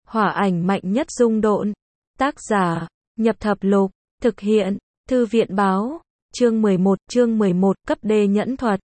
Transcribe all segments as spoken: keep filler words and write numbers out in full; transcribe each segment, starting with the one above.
Hỏa ảnh mạnh nhất dung độn. Tác giả, Nhập Thập Lục, thực hiện, Thư viện báo, chương mười một, chương mười một, cấp D nhẫn thuật.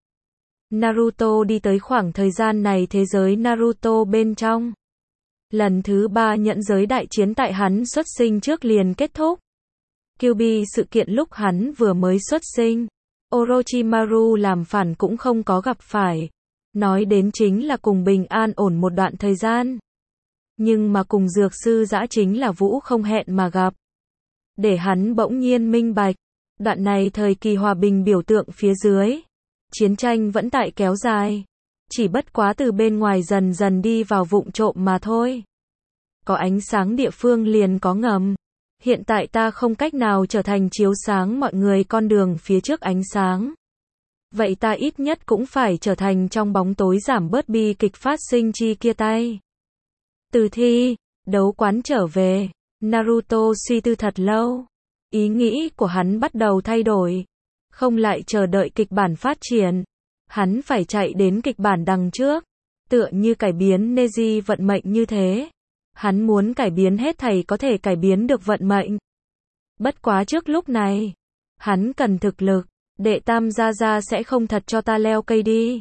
Naruto đi tới khoảng thời gian này thế giới Naruto bên trong. Lần thứ ba nhẫn giới đại chiến tại hắn xuất sinh trước liền kết thúc. Kyuubi sự kiện lúc hắn vừa mới xuất sinh. Orochimaru làm phản cũng không có gặp phải. Nói đến chính là cùng bình an ổn một đoạn thời gian. Nhưng mà cùng dược sư dã chính là Vũ không hẹn mà gặp. Để hắn bỗng nhiên minh bạch. Đoạn này thời kỳ hòa bình biểu tượng phía dưới. Chiến tranh vẫn tại kéo dài. Chỉ bất quá từ bên ngoài dần dần đi vào vụng trộm mà thôi. Có ánh sáng địa phương liền có ngầm. Hiện tại ta không cách nào trở thành chiếu sáng mọi người con đường phía trước ánh sáng. Vậy ta ít nhất cũng phải trở thành trong bóng tối giảm bớt bi kịch phát sinh chi kia tay. Từ thi, đấu quán trở về, Naruto suy tư thật lâu. Ý nghĩ của hắn bắt đầu thay đổi. Không lại chờ đợi kịch bản phát triển. Hắn phải chạy đến kịch bản đằng trước. Tựa như cải biến Neji vận mệnh như thế. Hắn muốn cải biến hết thảy có thể cải biến được vận mệnh. Bất quá trước lúc này, hắn cần thực lực. Đệ Tam gia gia sẽ không thật cho ta leo cây đi.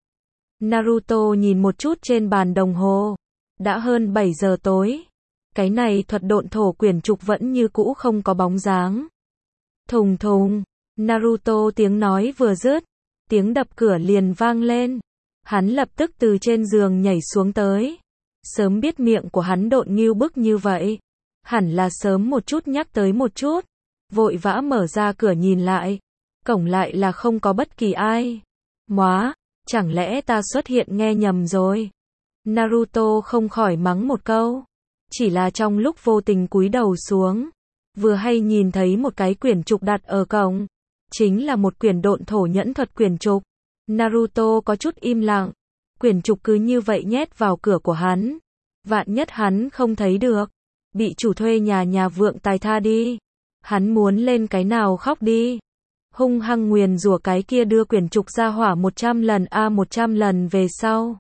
Naruto nhìn một chút trên bàn đồng hồ. Đã hơn bảy giờ tối. Cái này thuật độn thổ quyển trục vẫn như cũ không có bóng dáng. Thùng thùng. Naruto tiếng nói vừa dứt. Tiếng đập cửa liền vang lên. Hắn lập tức từ trên giường nhảy xuống tới. Sớm biết miệng của hắn độn ngưu bức như vậy. Hẳn là sớm một chút nhắc tới một chút. Vội vã mở ra cửa nhìn lại. Cổng lại là không có bất kỳ ai. Móa, chẳng lẽ ta xuất hiện nghe nhầm rồi. Naruto không khỏi mắng một câu. Chỉ là trong lúc vô tình cúi đầu xuống. Vừa hay nhìn thấy một cái quyển trục đặt ở cổng. Chính là một quyển độn thổ nhẫn thuật quyển trục. Naruto có chút im lặng. Quyển trục cứ như vậy nhét vào cửa của hắn. Vạn nhất hắn không thấy được. Bị chủ thuê nhà nhà vượng tài tha đi. Hắn muốn lên cái nào khóc đi. Hung hăng nguyền rủa cái kia đưa quyển trục ra hỏa một trăm lần a một trăm lần về sau.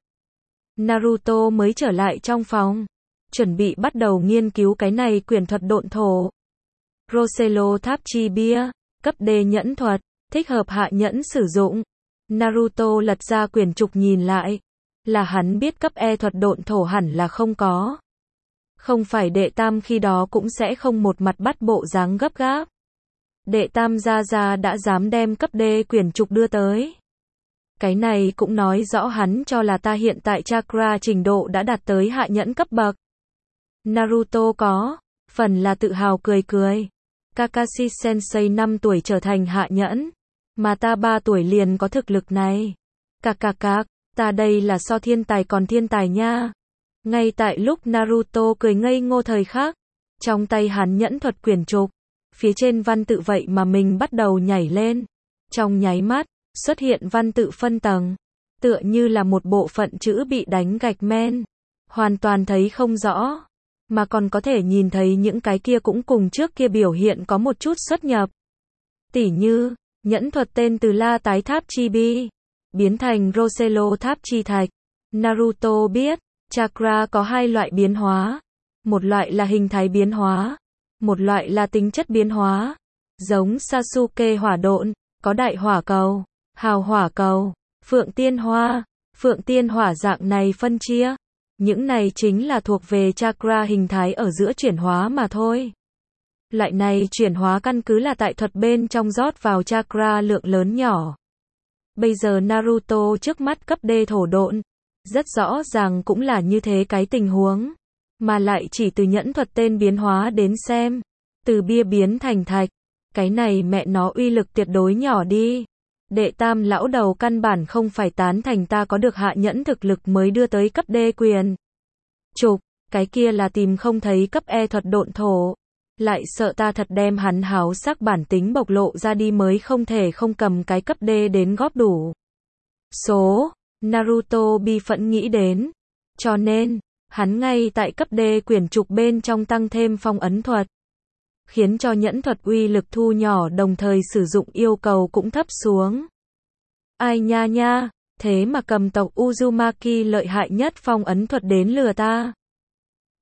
Naruto mới trở lại trong phòng. Chuẩn bị bắt đầu nghiên cứu cái này quyển thuật độn thổ. Roselo tháp chi bia. Cấp D nhẫn thuật. Thích hợp hạ nhẫn sử dụng. Naruto lật ra quyển trục nhìn lại. Là hắn biết cấp E thuật độn thổ hẳn là không có. Không phải đệ tam khi đó cũng sẽ không một mặt bắt bộ dáng gấp gáp. Đệ tam gia gia đã dám đem cấp D quyển trục đưa tới. Cái này cũng nói rõ hắn cho là ta hiện tại chakra trình độ đã đạt tới hạ nhẫn cấp bậc. Naruto có phần là tự hào cười cười. Kakashi Sensei năm tuổi trở thành hạ nhẫn. Mà ta ba tuổi liền có thực lực này. Cạc cạc cạc, ta đây là so thiên tài còn thiên tài nha. Ngay tại lúc Naruto cười ngây ngô thời khắc. Trong tay hắn nhẫn thuật quyển trục. Phía trên văn tự vậy mà mình bắt đầu nhảy lên. Trong nháy mắt, xuất hiện văn tự phân tầng. Tựa như là một bộ phận chữ bị đánh gạch men. Hoàn toàn thấy không rõ. Mà còn có thể nhìn thấy những cái kia cũng cùng trước kia biểu hiện có một chút xuất nhập. Tỉ như, nhẫn thuật tên từ La Tái Tháp Chi Bi. Biến thành Roselo Tháp Chi Thạch. Naruto biết, chakra có hai loại biến hóa. Một loại là hình thái biến hóa. Một loại là tính chất biến hóa. Giống Sasuke hỏa độn, có đại hỏa cầu, hào hỏa cầu, phượng tiên hoa, phượng tiên hỏa dạng này phân chia. Những này chính là thuộc về chakra hình thái ở giữa chuyển hóa mà thôi. Loại này chuyển hóa căn cứ là tại thuật bên trong rót vào chakra lượng lớn nhỏ. Bây giờ Naruto trước mắt cấp D thổ độn. Rất rõ ràng cũng là như thế cái tình huống. Mà lại chỉ từ nhẫn thuật tên biến hóa đến xem. Từ bia biến thành thạch. Cái này mẹ nó uy lực tuyệt đối nhỏ đi. Đệ tam lão đầu căn bản không phải tán thành ta có được hạ nhẫn thực lực mới đưa tới cấp D quyền. Trục, cái kia là tìm không thấy cấp E thuật độn thổ. Lại sợ ta thật đem hắn háo sắc bản tính bộc lộ ra đi mới không thể không cầm cái cấp D đến góp đủ. Số, Naruto bi phẫn nghĩ đến. Cho nên, hắn ngay tại cấp D quyển trục bên trong tăng thêm phong ấn thuật. Khiến cho nhẫn thuật uy lực thu nhỏ đồng thời sử dụng yêu cầu cũng thấp xuống. Ai nha nha, thế mà cầm tộc Uzumaki lợi hại nhất phong ấn thuật đến lừa ta.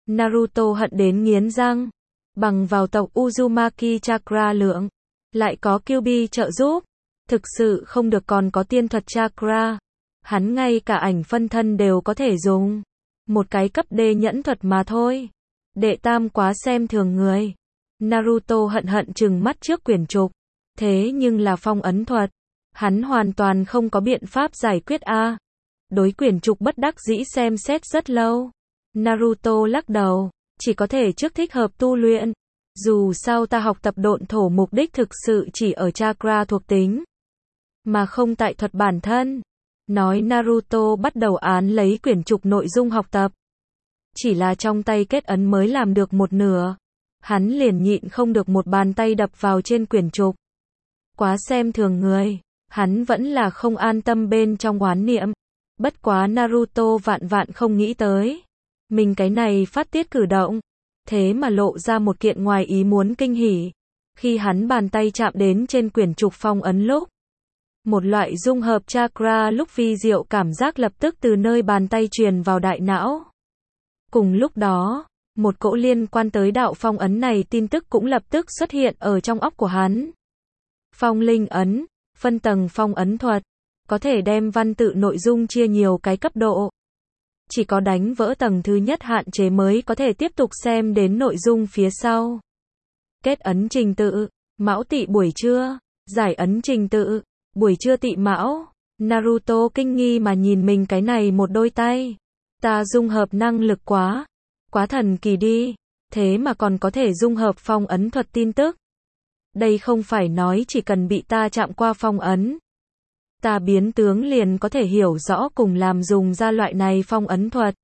Naruto hận đến nghiến răng. Bằng vào tộc Uzumaki Chakra lượng, lại có Kyuubi trợ giúp, thực sự không được còn có tiên thuật Chakra. Hắn ngay cả ảnh phân thân đều có thể dùng. Một cái cấp D nhẫn thuật mà thôi. Đệ tam quá xem thường người. Naruto hận hận trừng mắt trước quyển trục. Thế nhưng là phong ấn thuật. Hắn hoàn toàn không có biện pháp giải quyết a. Đối quyển trục bất đắc dĩ xem xét rất lâu. Naruto lắc đầu. Chỉ có thể trước thích hợp tu luyện. Dù sao ta học tập độn thổ mục đích thực sự chỉ ở chakra thuộc tính. Mà không tại thuật bản thân. Nói Naruto bắt đầu án lấy quyển trục nội dung học tập. Chỉ là trong tay kết ấn mới làm được một nửa. Hắn liền nhịn không được một bàn tay đập vào trên quyển trục. Quá xem thường người. Hắn vẫn là không an tâm bên trong oán niệm. Bất quá Naruto vạn vạn không nghĩ tới. Mình cái này phát tiết cử động. Thế mà lộ ra một kiện ngoài ý muốn kinh hỉ. Khi hắn bàn tay chạm đến trên quyển trục phong ấn lúc. Một loại dung hợp chakra lúc vi diệu cảm giác lập tức từ nơi bàn tay truyền vào đại não. Cùng lúc đó, một cỗ liên quan tới đạo phong ấn này tin tức cũng lập tức xuất hiện ở trong óc của hắn. Phong linh ấn, phân tầng phong ấn thuật, có thể đem văn tự nội dung chia nhiều cái cấp độ. Chỉ có đánh vỡ tầng thứ nhất hạn chế mới có thể tiếp tục xem đến nội dung phía sau. Kết ấn trình tự, mão tỵ buổi trưa, giải ấn trình tự, buổi trưa tỵ mão. Naruto kinh nghi mà nhìn mình cái này một đôi tay. Ta dung hợp năng lực quá, quá thần kỳ đi, thế mà còn có thể dung hợp phong ấn thuật tin tức. Đây không phải nói chỉ cần bị ta chạm qua phong ấn. Ta biến tướng liền có thể hiểu rõ cùng làm dùng ra loại này phong ấn thuật.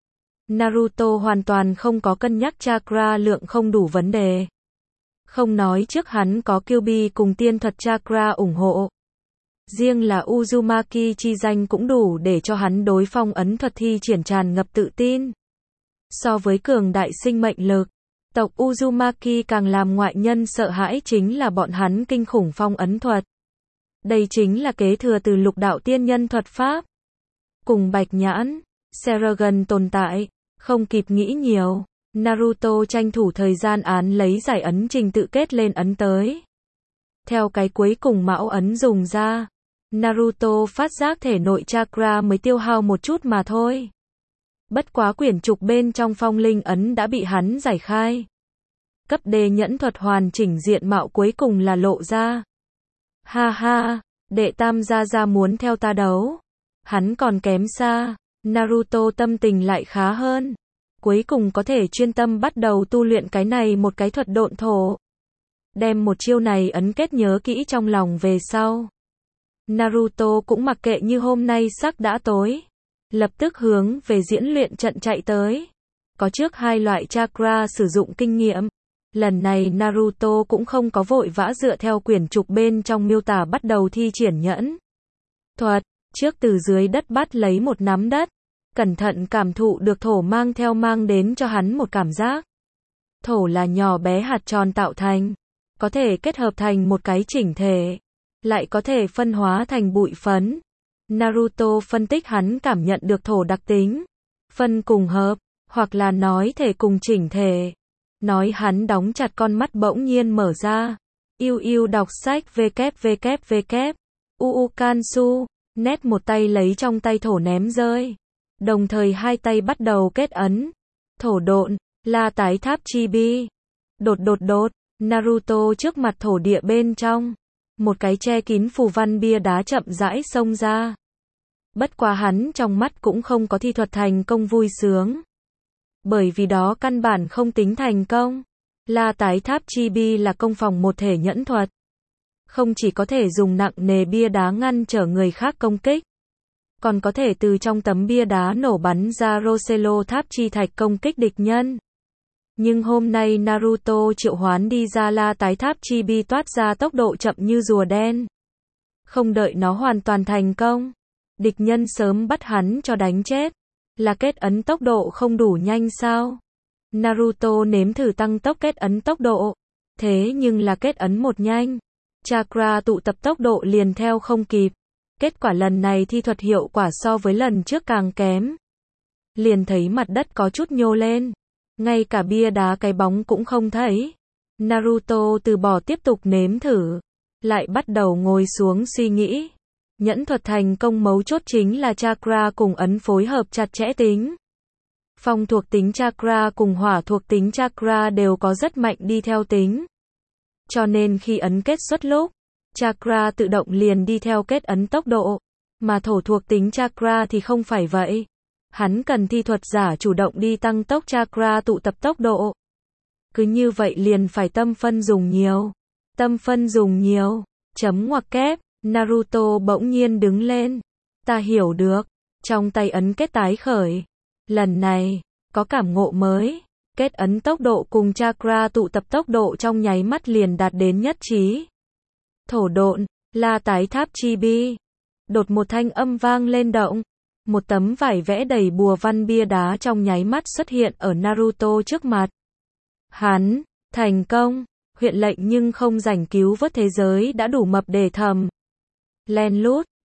Naruto hoàn toàn không có cân nhắc chakra lượng không đủ vấn đề. Không nói trước hắn có Kyuubi cùng tiên thuật chakra ủng hộ. Riêng là Uzumaki chi danh cũng đủ để cho hắn đối phong ấn thuật thi triển tràn ngập tự tin. So với cường đại sinh mệnh lực, tộc Uzumaki càng làm ngoại nhân sợ hãi chính là bọn hắn kinh khủng phong ấn thuật. Đây chính là kế thừa từ lục đạo tiên nhân thuật pháp. Cùng Bạch Nhãn, Seragon tồn tại, không kịp nghĩ nhiều, Naruto tranh thủ thời gian án lấy giải ấn trình tự kết lên ấn tới. Theo cái cuối cùng mão ấn dùng ra, Naruto phát giác thể nội chakra mới tiêu hao một chút mà thôi. Bất quá quyển trục bên trong phong linh ấn đã bị hắn giải khai. Cấp D nhẫn thuật hoàn chỉnh diện mạo cuối cùng là lộ ra. Ha ha, đệ tam gia gia muốn theo ta đấu. Hắn còn kém xa, Naruto tâm tình lại khá hơn. Cuối cùng có thể chuyên tâm bắt đầu tu luyện cái này một cái thuật độn thổ. Đem một chiêu này ấn kết nhớ kỹ trong lòng về sau. Naruto cũng mặc kệ như hôm nay sắc đã tối. Lập tức hướng về diễn luyện trận chạy tới. Có trước hai loại chakra sử dụng kinh nghiệm. Lần này Naruto cũng không có vội vã dựa theo quyển trục bên trong miêu tả bắt đầu thi triển nhẫn thuật. Trước từ dưới đất bắt lấy một nắm đất. Cẩn thận cảm thụ được thổ mang theo mang đến cho hắn một cảm giác. Thổ là nhỏ bé hạt tròn tạo thành. Có thể kết hợp thành một cái chỉnh thể. Lại có thể phân hóa thành bụi phấn. Naruto phân tích hắn cảm nhận được thổ đặc tính. Phân cùng hợp, hoặc là nói thể cùng chỉnh thể. Nói hắn đóng chặt con mắt bỗng nhiên mở ra. Yêu yêu đọc sách www. Uu Kansu, nét một tay lấy trong tay thổ ném rơi. Đồng thời hai tay bắt đầu kết ấn. Thổ độn, la tái tháp chi bi. Đột đột đột, Naruto trước mặt thổ địa bên trong. Một cái che kín phù văn bia đá chậm rãi xông ra. Bất quá hắn trong mắt cũng không có thi thuật thành công vui sướng. Bởi vì đó căn bản không tính thành công. La tái tháp chi bi là công phòng một thể nhẫn thuật. Không chỉ có thể dùng nặng nề bia đá ngăn trở người khác công kích. Còn có thể từ trong tấm bia đá nổ bắn ra Roselo tháp chi thạch công kích địch nhân. Nhưng hôm nay Naruto triệu hoán đi ra la tái tháp chi bi toát ra tốc độ chậm như rùa đen. Không đợi nó hoàn toàn thành công. Địch nhân sớm bắt hắn cho đánh chết. Là kết ấn tốc độ không đủ nhanh sao? Naruto nếm thử tăng tốc kết ấn tốc độ. Thế nhưng là kết ấn một nhanh. Chakra tụ tập tốc độ liền theo không kịp. Kết quả lần này thi thuật hiệu quả so với lần trước càng kém. Liền thấy mặt đất có chút nhô lên. Ngay cả bia đá cái bóng cũng không thấy. Naruto từ bỏ tiếp tục nếm thử. Lại bắt đầu ngồi xuống suy nghĩ. Nhẫn thuật thành công mấu chốt chính là chakra cùng ấn phối hợp chặt chẽ tính. Phong thuộc tính chakra cùng hỏa thuộc tính chakra đều có rất mạnh đi theo tính. Cho nên khi ấn kết xuất lúc, chakra tự động liền đi theo kết ấn tốc độ. Mà thổ thuộc tính chakra thì không phải vậy. Hắn cần thi thuật giả chủ động đi tăng tốc chakra tụ tập tốc độ. Cứ như vậy liền phải tâm phân dùng nhiều. Tâm phân dùng nhiều. Chấm ngoặc kép. Naruto bỗng nhiên đứng lên. Ta hiểu được. Trong tay ấn kết tái khởi. Lần này, có cảm ngộ mới. Kết ấn tốc độ cùng chakra tụ tập tốc độ trong nháy mắt liền đạt đến nhất trí. Thổ độn, la tái tháp chi bi. Đột một thanh âm vang lên động. Một tấm vải vẽ đầy bùa văn bia đá trong nháy mắt xuất hiện ở Naruto trước mặt. Hắn, thành công, huyện lệnh nhưng không rảnh cứu vớt thế giới đã đủ mập để thầm. Len lút,